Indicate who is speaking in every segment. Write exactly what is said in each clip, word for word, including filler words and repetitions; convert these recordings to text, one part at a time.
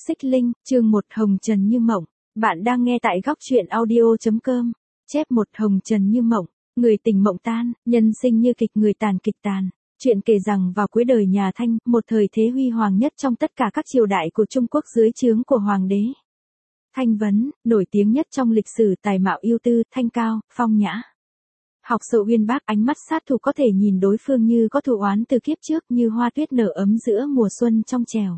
Speaker 1: Xích Linh, chương một Hồng Trần Như Mộng. Bạn đang nghe tại góc truyện audio.com. Chép một Hồng Trần Như Mộng. Người tình mộng tan, nhân sinh như kịch người tàn kịch tàn. Chuyện kể rằng vào cuối đời nhà Thanh, một thời thế huy hoàng nhất trong tất cả các triều đại của Trung Quốc dưới trướng của Hoàng đế Thanh Vấn, nổi tiếng nhất trong lịch sử, tài mạo ưu tư, thanh cao, phong nhã. Học sâu uyên bác, ánh mắt sát thủ, có thể nhìn đối phương như có thù oán từ kiếp trước, như hoa tuyết nở ấm giữa mùa xuân trong trèo.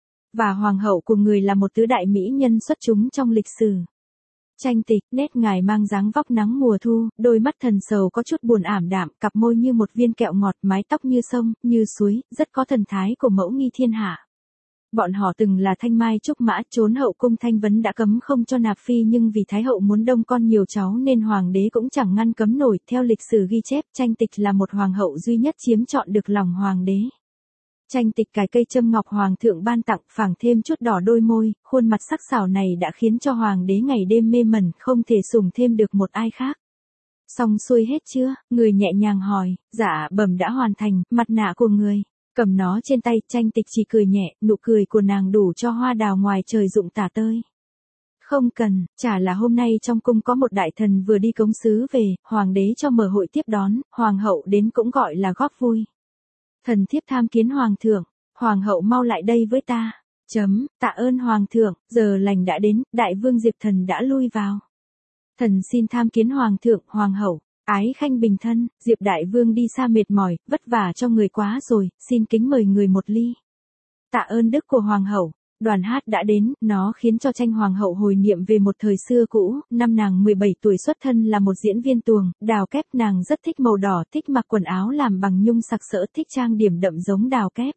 Speaker 1: Và hoàng hậu của người là một tứ đại mỹ nhân xuất chúng trong lịch sử. Tranh Tịch, nét ngài mang dáng vóc nắng mùa thu, đôi mắt thần sầu có chút buồn ảm đạm, cặp môi như một viên kẹo ngọt, mái tóc như sông, như suối, rất có thần thái của mẫu nghi thiên hạ. Bọn họ từng là thanh mai trúc mã, trốn hậu cung. Thanh Vấn đã cấm không cho nạp phi, nhưng vì thái hậu muốn đông con nhiều cháu nên hoàng đế cũng chẳng ngăn cấm nổi. Theo lịch sử ghi chép, Tranh Tịch là một hoàng hậu duy nhất chiếm trọn được lòng hoàng đế. Tranh Tịch cài cây châm ngọc hoàng thượng ban tặng, phảng thêm chút đỏ đôi môi, khuôn mặt sắc sảo này đã khiến cho hoàng đế ngày đêm mê mẩn, không thể sủng thêm được một ai khác. Xong xuôi hết chưa? Người nhẹ nhàng hỏi. Dạ bẩm đã hoàn thành. Mặt nạ của người, cầm nó trên tay. Tranh Tịch chỉ cười nhẹ, nụ cười của nàng đủ cho hoa đào ngoài trời rụng tả tơi. Không cần, chả là hôm nay trong cung có một đại thần vừa đi cống sứ về, hoàng đế cho mở hội tiếp đón, hoàng hậu đến cũng gọi là góp vui. Thần thiếp tham kiến hoàng thượng, hoàng hậu mau lại đây với ta. Chấm, tạ ơn hoàng thượng, giờ lành đã đến, đại vương Diệp Thần đã lui vào. Thần xin tham kiến hoàng thượng, hoàng hậu. Ái khanh bình thân, Diệp đại vương đi xa mệt mỏi, vất vả cho người quá rồi, xin kính mời người một ly. Tạ ơn đức của hoàng hậu. Đoàn hát đã đến, nó khiến cho Tranh hoàng hậu hồi niệm về một thời xưa cũ. Năm nàng mười bảy tuổi, xuất thân là một diễn viên tuồng, đào kép. Nàng rất thích màu đỏ, thích mặc quần áo làm bằng nhung sặc sỡ, thích trang điểm đậm giống đào kép.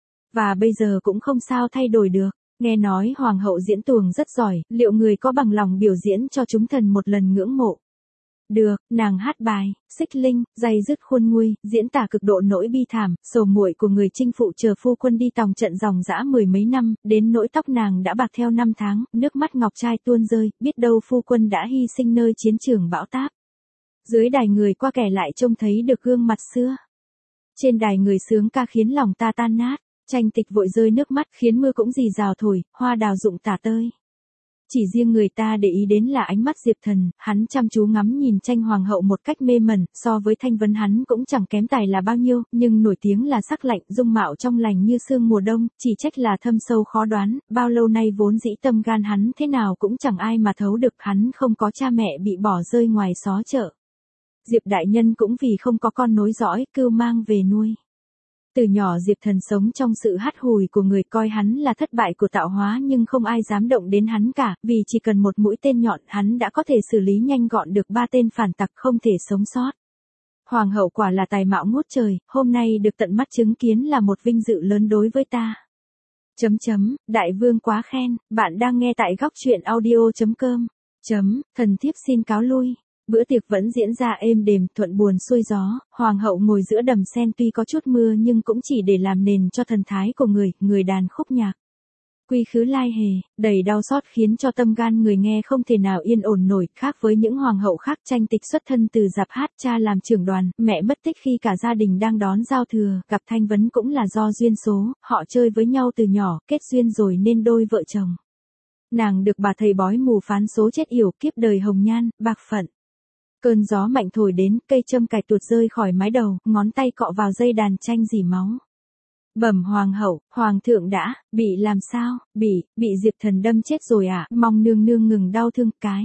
Speaker 1: Và bây giờ cũng không sao thay đổi được. Nghe nói hoàng hậu diễn tuồng rất giỏi, liệu người có bằng lòng biểu diễn cho chúng thần một lần ngưỡng mộ? Được, nàng hát bài Xích Linh, day dứt khôn nguôi, diễn tả cực độ nỗi bi thảm, sầu muội của người chinh phụ chờ phu quân đi tòng trận dòng dã mười mấy năm, đến nỗi tóc nàng đã bạc theo năm tháng, nước mắt ngọc trai tuôn rơi, biết đâu phu quân đã hy sinh nơi chiến trường bão táp. Dưới đài người qua kẻ lại trông thấy được gương mặt xưa. Trên đài người sướng ca khiến lòng ta tan nát. Tranh Tịch vội rơi nước mắt, khiến mưa cũng rì rào thổi, hoa đào rụng tả tơi. Chỉ riêng người ta để ý đến là ánh mắt Diệp Thần, hắn chăm chú ngắm nhìn Tranh hoàng hậu một cách mê mẩn, so với Thanh Vấn hắn cũng chẳng kém tài là bao nhiêu, nhưng nổi tiếng là sắc lạnh, dung mạo trong lành như sương mùa đông, chỉ trách là thâm sâu khó đoán, bao lâu nay vốn dĩ tâm gan hắn thế nào cũng chẳng ai mà thấu được, hắn không có cha mẹ bị bỏ rơi ngoài xó chợ. Diệp đại nhân cũng vì không có con nối dõi, cưu mang về nuôi. Từ nhỏ Diệp Thần sống trong sự hắt hủi của người, coi hắn là thất bại của tạo hóa, nhưng không ai dám động đến hắn cả, vì chỉ cần một mũi tên nhọn hắn đã có thể xử lý nhanh gọn được ba tên phản tặc không thể sống sót. Hoàng hậu quả là tài mạo ngút trời, hôm nay được tận mắt chứng kiến là một vinh dự lớn đối với ta. Chấm chấm, đại vương quá khen, bạn đang nghe tại góc truyện audio.com. Chấm, thần thiếp xin cáo lui. Bữa tiệc vẫn diễn ra êm đềm, thuận buồm xuôi gió, hoàng hậu ngồi giữa đầm sen, tuy có chút mưa nhưng cũng chỉ để làm nền cho thần thái của người, người đàn khúc nhạc. Quy khứ lai hề, đầy đau xót khiến cho tâm gan người nghe không thể nào yên ổn nổi, khác với những hoàng hậu khác. Tranh Tịch xuất thân từ dạp hát, cha làm trưởng đoàn, mẹ mất tích khi cả gia đình đang đón giao thừa, gặp Thanh Vấn cũng là do duyên số, họ chơi với nhau từ nhỏ, kết duyên rồi nên đôi vợ chồng. Nàng được bà thầy bói mù phán số chết yểu, kiếp đời hồng nhan, bạc phận. Cơn gió mạnh thổi đến, cây châm cài tuột rơi khỏi mái đầu, ngón tay cọ vào dây đàn, Tranh rỉ máu. Bẩm hoàng hậu, hoàng thượng đã, bị làm sao? Bị, bị Diệp Thần đâm chết rồi à? Mong nương nương ngừng đau thương. Cái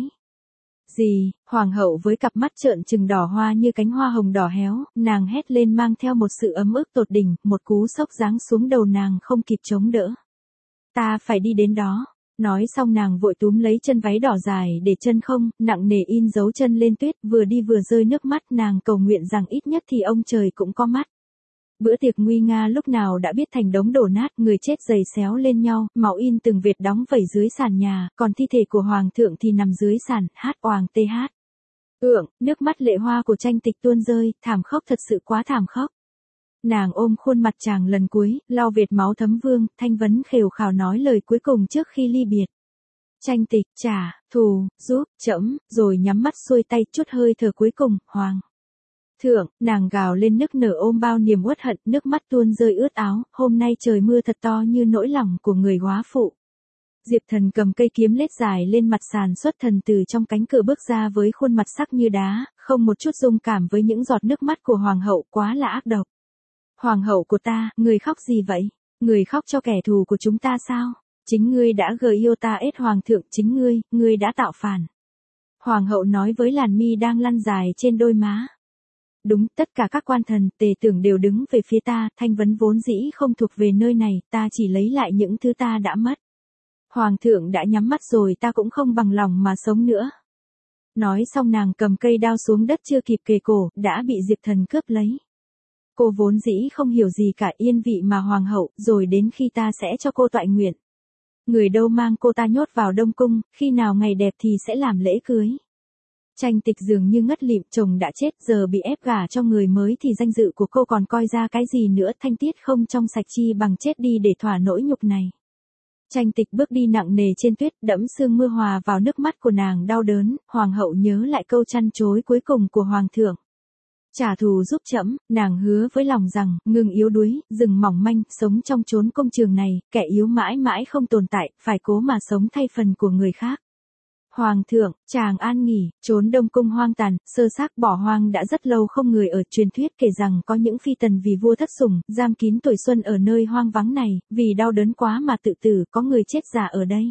Speaker 1: gì? Hoàng hậu với cặp mắt trợn trừng đỏ hoa như cánh hoa hồng đỏ héo, nàng hét lên mang theo một sự ấm ức tột đỉnh, một cú sốc giáng xuống đầu nàng không kịp chống đỡ. Ta phải đi đến đó. Nói xong nàng vội túm lấy chân váy đỏ dài để chân không, nặng nề in dấu chân lên tuyết, vừa đi vừa rơi nước mắt, nàng cầu nguyện rằng ít nhất thì ông trời cũng có mắt. Bữa tiệc nguy nga lúc nào đã biết thành đống đổ nát, người chết giày xéo lên nhau, máu in từng vệt đóng vẩy dưới sàn nhà, còn thi thể của hoàng thượng thì nằm dưới sàn, hát oàng tê hát. Ượng, nước mắt lệ hoa của Tranh Tịch tuôn rơi, thảm khốc, thật sự quá thảm khốc. Nàng ôm khuôn mặt chàng lần cuối, lau vệt máu thấm vương, Thanh Vấn khều khào nói lời cuối cùng trước khi ly biệt. Tranh Tịch, trả, thù, giúp, trẫm, rồi nhắm mắt xuôi tay, chút hơi thở cuối cùng, hoàng thượng, nàng gào lên nức nở ôm bao niềm uất hận, nước mắt tuôn rơi ướt áo, hôm nay trời mưa thật to như nỗi lòng của người góa phụ. Diệp Thần cầm cây kiếm lết dài lên mặt sàn, xuất thần từ trong cánh cửa bước ra với khuôn mặt sắc như đá, không một chút dung cảm với những giọt nước mắt của hoàng hậu, quá là ác độc. Hoàng hậu của ta, người khóc gì vậy? Người khóc cho kẻ thù của chúng ta sao? Chính ngươi đã gợi yêu ta ết hoàng thượng, chính ngươi, ngươi đã tạo phản. Hoàng hậu nói với làn mi đang lăn dài trên đôi má. Đúng, tất cả các quan thần, tề tưởng đều đứng về phía ta, thanh vấn vốn dĩ không thuộc về nơi này, ta chỉ lấy lại những thứ ta đã mất. Hoàng thượng đã nhắm mắt rồi, ta cũng không bằng lòng mà sống nữa. Nói xong nàng cầm cây đao xuống đất, chưa kịp kề cổ, đã bị Diệp Thần cướp lấy. Cô vốn dĩ không hiểu gì cả, yên vị mà hoàng hậu, rồi đến khi ta sẽ cho cô toại nguyện. Người đâu mang cô ta nhốt vào Đông Cung, khi nào ngày đẹp thì sẽ làm lễ cưới. Tranh Tịch dường như ngất lịm, chồng đã chết, giờ bị ép gả cho người mới thì danh dự của cô còn coi ra cái gì nữa, thanh tiết không trong sạch chi bằng chết đi để thỏa nỗi nhục này. Tranh Tịch bước đi nặng nề trên tuyết, đẫm sương mưa hòa vào nước mắt của nàng đau đớn, hoàng hậu nhớ lại câu trăn trối cuối cùng của hoàng thượng. Trả thù giúp trẫm, nàng hứa với lòng rằng, ngừng yếu đuối, dừng mỏng manh, sống trong chốn công trường này, kẻ yếu mãi mãi không tồn tại, phải cố mà sống thay phần của người khác. Hoàng thượng, chàng an nghỉ, trốn Đông Cung hoang tàn, sơ xác bỏ hoang đã rất lâu không người ở, truyền thuyết kể rằng có những phi tần vì vua thất sủng, giam kín tuổi xuân ở nơi hoang vắng này, vì đau đớn quá mà tự tử, có người chết già ở đây.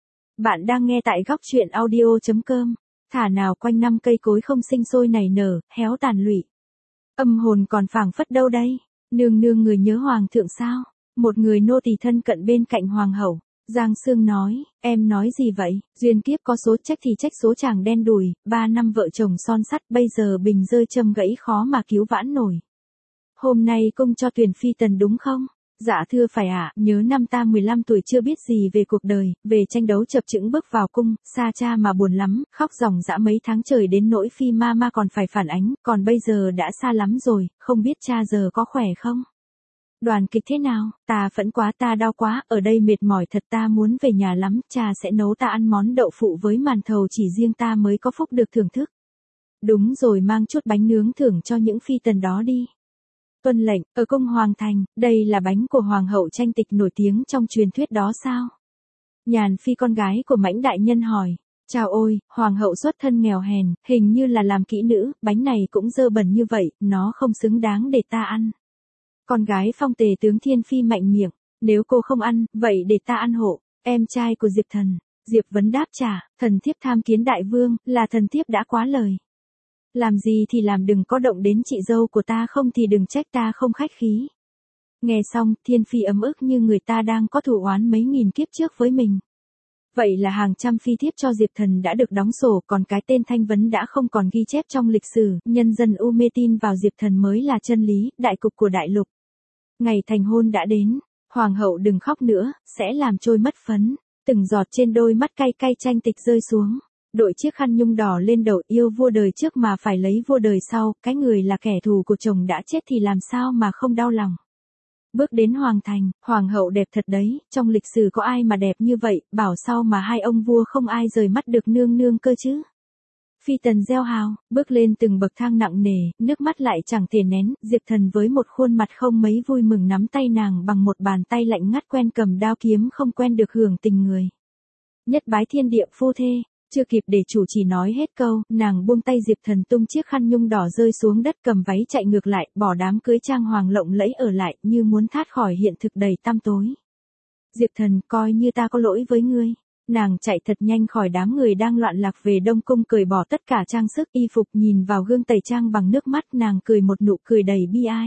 Speaker 1: Bạn đang nghe tại góc truyện audio chấm com. Thả nào quanh năm cây cối không sinh sôi nảy nở, héo tàn lụy. Âm hồn còn phảng phất đâu đây? Nương nương người nhớ hoàng thượng sao? Một người nô tỳ thân cận bên cạnh hoàng hậu. Giang Sương nói, em nói gì vậy? Duyên kiếp có số, trách thì trách số chàng đen đủi, ba năm vợ chồng son sắt, bây giờ bình rơi châm gãy khó mà cứu vãn nổi. Hôm nay cung cho tuyển phi tần đúng không? Dạ thưa phải ạ, à, nhớ năm ta mười lăm tuổi chưa biết gì về cuộc đời, về tranh đấu chập chững bước vào cung, xa cha mà buồn lắm, khóc ròng rã mấy tháng trời đến nỗi phi ma ma còn phải phản ánh, còn bây giờ đã xa lắm rồi, không biết cha giờ có khỏe không? Đoàn kịch thế nào? Ta phẫn quá, ta đau quá, ở đây mệt mỏi thật, ta muốn về nhà lắm, cha sẽ nấu ta ăn món đậu phụ với màn thầu, chỉ riêng ta mới có phúc được thưởng thức. Đúng rồi, mang chút bánh nướng thưởng cho những phi tần đó đi. Tuân lệnh, ở cung hoàng thành, đây là bánh của hoàng hậu Tranh Tịch nổi tiếng trong truyền thuyết đó sao? Nhàn Phi con gái của Mãnh đại nhân hỏi. Chào ôi, hoàng hậu xuất thân nghèo hèn, hình như là làm kỹ nữ, bánh này cũng dơ bẩn như vậy, nó không xứng đáng để ta ăn. Con gái Phong Tề tướng Thiên Phi mạnh miệng, nếu cô không ăn, vậy để ta ăn hộ. Em trai của Diệp Thần. Diệp Vấn đáp trả, thần thiếp tham kiến đại vương, là thần thiếp đã quá lời. Làm gì thì làm, đừng có động đến chị dâu của ta, không thì đừng trách ta không khách khí. Nghe xong, Thiên Phi ấm ức như người ta đang có thù oán mấy nghìn kiếp trước với mình. Vậy là hàng trăm phi thiếp cho Diệp Thần đã được đóng sổ, còn cái tên Thanh Vấn đã không còn ghi chép trong lịch sử, nhân dân u mê tin vào Diệp Thần mới là chân lý, đại cục của đại lục. Ngày thành hôn đã đến, hoàng hậu đừng khóc nữa, sẽ làm trôi mất phấn, từng giọt trên đôi mắt cay cay Tranh Tịch rơi xuống. Đội chiếc khăn nhung đỏ lên đầu, yêu vua đời trước mà phải lấy vua đời sau, cái người là kẻ thù của chồng đã chết thì làm sao mà không đau lòng. Bước đến hoàng thành, hoàng hậu đẹp thật đấy, trong lịch sử có ai mà đẹp như vậy, bảo sao mà hai ông vua không ai rời mắt được nương nương cơ chứ. Phi tần reo hào, bước lên từng bậc thang nặng nề, nước mắt lại chẳng thể nén, Diệp Thần với một khuôn mặt không mấy vui mừng nắm tay nàng bằng một bàn tay lạnh ngắt, quen cầm đao kiếm không quen được hưởng tình người. Nhất bái thiên địa phu thê. Chưa kịp để chủ chỉ nói hết câu, nàng buông tay Diệp Thần tung chiếc khăn nhung đỏ rơi xuống đất, cầm váy chạy ngược lại, bỏ đám cưới trang hoàng lộng lẫy ở lại, như muốn thoát khỏi hiện thực đầy tăm tối. Diệp Thần, coi như ta có lỗi với ngươi. Nàng chạy thật nhanh khỏi đám người đang loạn lạc về Đông Cung, cởi bỏ tất cả trang sức y phục, nhìn vào gương tẩy trang bằng nước mắt, nàng cười một nụ cười đầy bi ai.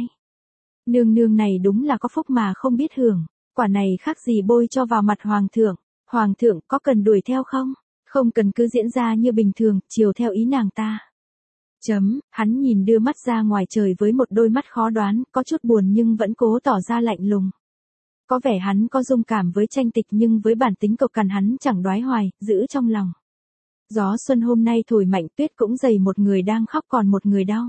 Speaker 1: Nương nương này đúng là có phúc mà không biết hưởng, quả này khác gì bôi cho vào mặt hoàng thượng. Hoàng thượng có cần đuổi theo không? Không cần, cứ diễn ra như bình thường, chiều theo ý nàng ta. Chấm, hắn nhìn đưa mắt ra ngoài trời với một đôi mắt khó đoán, có chút buồn nhưng vẫn cố tỏ ra lạnh lùng. Có vẻ hắn có dung cảm với Tranh Tịch nhưng với bản tính cộc cằn hắn chẳng đoái hoài, giữ trong lòng. Gió xuân hôm nay thổi mạnh, tuyết cũng dày, một người đang khóc còn một người đau.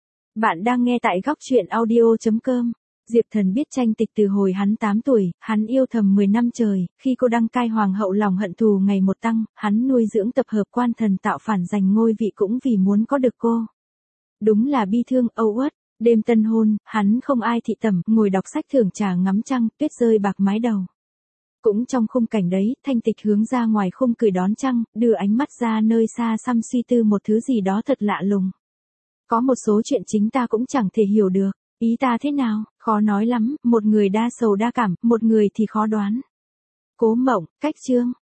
Speaker 1: Bạn đang nghe tại góc truyện audio chấm com. Diệp Thần biết Tranh Tịch từ hồi hắn tám tuổi, hắn yêu thầm mười năm trời, khi cô đăng cai hoàng hậu lòng hận thù ngày một tăng, hắn nuôi dưỡng tập hợp quan thần tạo phản giành ngôi vị cũng vì muốn có được cô. Đúng là bi thương, âu uất, đêm tân hôn, hắn không ai thị tẩm, ngồi đọc sách thưởng trà ngắm trăng, tuyết rơi bạc mái đầu. Cũng trong khung cảnh đấy, Thanh Tịch hướng ra ngoài khung cười đón trăng, đưa ánh mắt ra nơi xa xăm suy tư một thứ gì đó thật lạ lùng. Có một số chuyện chính ta cũng chẳng thể hiểu được. Ý ta thế nào, khó nói lắm, một người đa sầu đa cảm, một người thì khó đoán. Cố Mộng, Cách Chương.